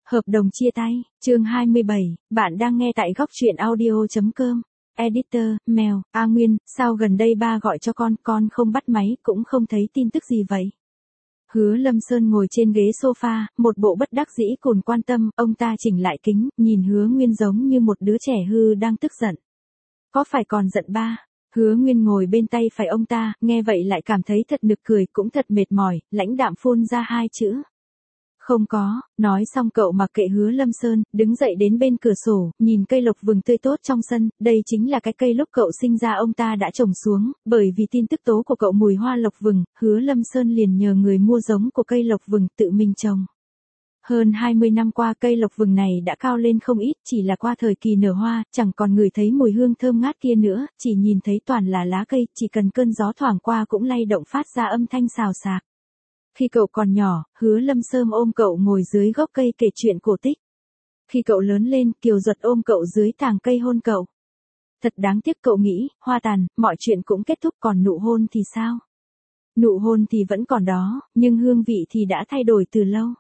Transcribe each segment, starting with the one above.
Hợp đồng chia tay, chương 27, bạn đang nghe tại góc truyện audio.com. Editor, Mèo, A Nguyên, sao gần đây ba gọi cho con không bắt máy cũng không thấy tin tức gì vậy? Hứa Lâm Sơn ngồi trên ghế sofa, một bộ bất đắc dĩ cùn quan tâm, ông ta chỉnh lại kính, nhìn Hứa Nguyên giống như một đứa trẻ hư đang tức giận. Có phải còn giận ba? Hứa Nguyên ngồi bên tay phải ông ta, nghe vậy lại cảm thấy thật nực cười, cũng thật mệt mỏi, lãnh đạm phun ra hai chữ. Không có, nói xong cậu mặc kệ Hứa Lâm Sơn, đứng dậy đến bên cửa sổ, nhìn cây lộc vừng tươi tốt trong sân, đây chính là cái cây lúc cậu sinh ra ông ta đã trồng xuống, bởi vì tin tức tố của cậu mùi hoa lộc vừng, Hứa Lâm Sơn liền nhờ người mua giống của cây lộc vừng tự mình trồng. Hơn 20 năm qua cây lộc vừng này đã cao lên không ít, chỉ là qua thời kỳ nở hoa, chẳng còn ngửi thấy mùi hương thơm ngát kia nữa, chỉ nhìn thấy toàn là lá cây, chỉ cần cơn gió thoảng qua cũng lay động phát ra âm thanh xào xạc. Khi cậu còn nhỏ, Hứa Lâm Sơn ôm cậu ngồi dưới gốc cây kể chuyện cổ tích. Khi cậu lớn lên, Kiều Duật ôm cậu dưới tàng cây hôn cậu. Thật đáng tiếc cậu nghĩ, hoa tàn, mọi chuyện cũng kết thúc, còn nụ hôn thì sao? Nụ hôn thì vẫn còn đó, nhưng hương vị thì đã thay đổi từ lâu.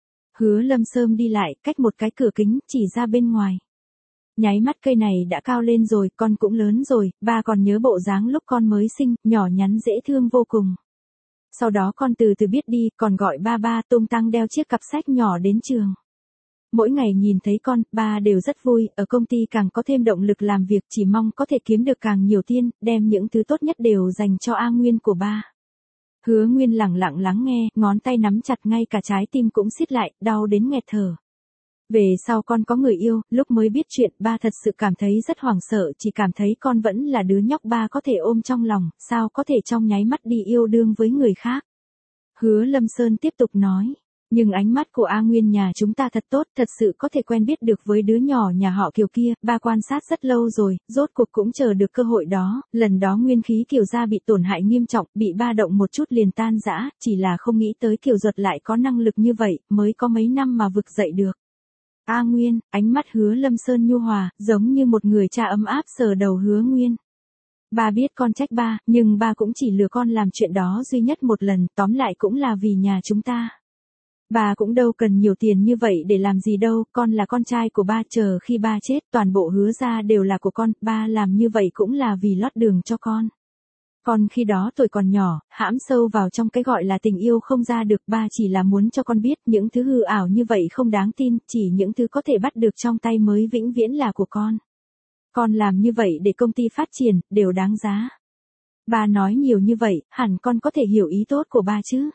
Hứa Lâm Sơn đi lại, cách một cái cửa kính, chỉ ra bên ngoài. Nháy mắt cây này đã cao lên rồi, con cũng lớn rồi, ba còn nhớ bộ dáng lúc con mới sinh, nhỏ nhắn dễ thương vô cùng. Sau đó con từ từ biết đi, còn gọi ba tung tăng đeo chiếc cặp sách nhỏ đến trường. Mỗi ngày nhìn thấy con, ba đều rất vui, ở công ty càng có thêm động lực làm việc, chỉ mong có thể kiếm được càng nhiều tiền, đem những thứ tốt nhất đều dành cho A Nguyên của ba. Hứa Nguyên lẳng lặng lắng nghe, ngón tay nắm chặt, ngay cả trái tim cũng siết lại, đau đến nghẹt thở. Về sau con có người yêu, lúc mới biết chuyện, ba thật sự cảm thấy rất hoảng sợ, chỉ cảm thấy con vẫn là đứa nhóc ba có thể ôm trong lòng, sao có thể trong nháy mắt đi yêu đương với người khác. Hứa Lâm Sơn tiếp tục nói, nhưng ánh mắt của A Nguyên nhà chúng ta thật tốt, thật sự có thể quen biết được với đứa nhỏ nhà họ Kiều kia, ba quan sát rất lâu rồi, rốt cuộc cũng chờ được cơ hội đó, lần đó nguyên khí Kiều gia bị tổn hại nghiêm trọng, bị ba động một chút liền tan rã, chỉ là không nghĩ tới Kiều Duật lại có năng lực như vậy, mới có mấy năm mà vực dậy được. A Nguyên, ánh mắt Hứa Lâm Sơn nhu hòa, giống như một người cha ấm áp sờ đầu Hứa Nguyên. Ba biết con trách ba, nhưng ba cũng chỉ lừa con làm chuyện đó duy nhất một lần, tóm lại cũng là vì nhà chúng ta. Ba cũng đâu cần nhiều tiền như vậy để làm gì đâu, con là con trai của ba, chờ khi ba chết, toàn bộ Hứa gia đều là của con, ba làm như vậy cũng là vì lót đường cho con. Con khi đó tuổi còn nhỏ, hãm sâu vào trong cái gọi là tình yêu không ra được, ba chỉ là muốn cho con biết những thứ hư ảo như vậy không đáng tin, chỉ những thứ có thể bắt được trong tay mới vĩnh viễn là của con. Con làm như vậy để công ty phát triển, đều đáng giá. Ba nói nhiều như vậy, hẳn con có thể hiểu ý tốt của ba chứ.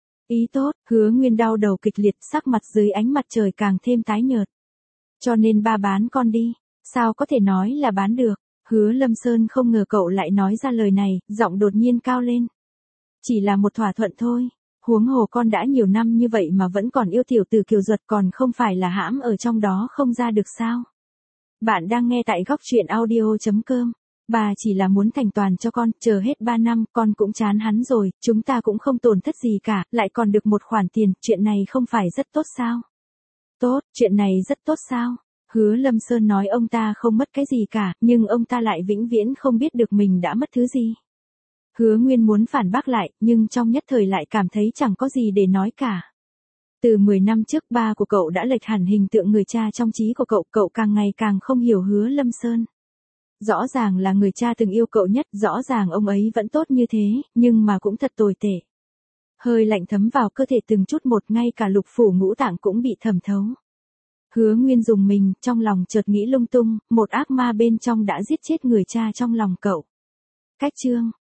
Ý tốt, Hứa Nguyên đau đầu kịch liệt, sắc mặt dưới ánh mặt trời càng thêm tái nhợt. Cho nên ba bán con đi, sao có thể nói là bán được. Hứa Lâm Sơn không ngờ cậu lại nói ra lời này, giọng đột nhiên cao lên. Chỉ là một thỏa thuận thôi, huống hồ con đã nhiều năm như vậy mà vẫn còn yêu tiểu tử Kiều Duật, còn không phải là hãm ở trong đó không ra được sao? Bạn đang nghe tại góc truyện audio.com. Bà chỉ là muốn thành toàn cho con, chờ hết 3 năm, con cũng chán hắn rồi, chúng ta cũng không tổn thất gì cả, lại còn được một khoản tiền, chuyện này không phải rất tốt sao? Tốt, chuyện này rất tốt sao? Hứa Lâm Sơn nói ông ta không mất cái gì cả, nhưng ông ta lại vĩnh viễn không biết được mình đã mất thứ gì. Hứa Nguyên muốn phản bác lại, nhưng trong nhất thời lại cảm thấy chẳng có gì để nói cả. Từ 10 năm trước ba của cậu đã lệch hẳn hình tượng người cha trong trí của cậu càng ngày càng không hiểu Hứa Lâm Sơn. Rõ ràng là người cha từng yêu cậu nhất, rõ ràng ông ấy vẫn tốt như thế, nhưng mà cũng thật tồi tệ. Hơi lạnh thấm vào cơ thể từng chút một, ngay cả lục phủ ngũ tạng cũng bị thẩm thấu. Hứa Nguyên dùng mình, trong lòng chợt nghĩ lung tung, một ác ma bên trong đã giết chết người cha trong lòng cậu. Cách chương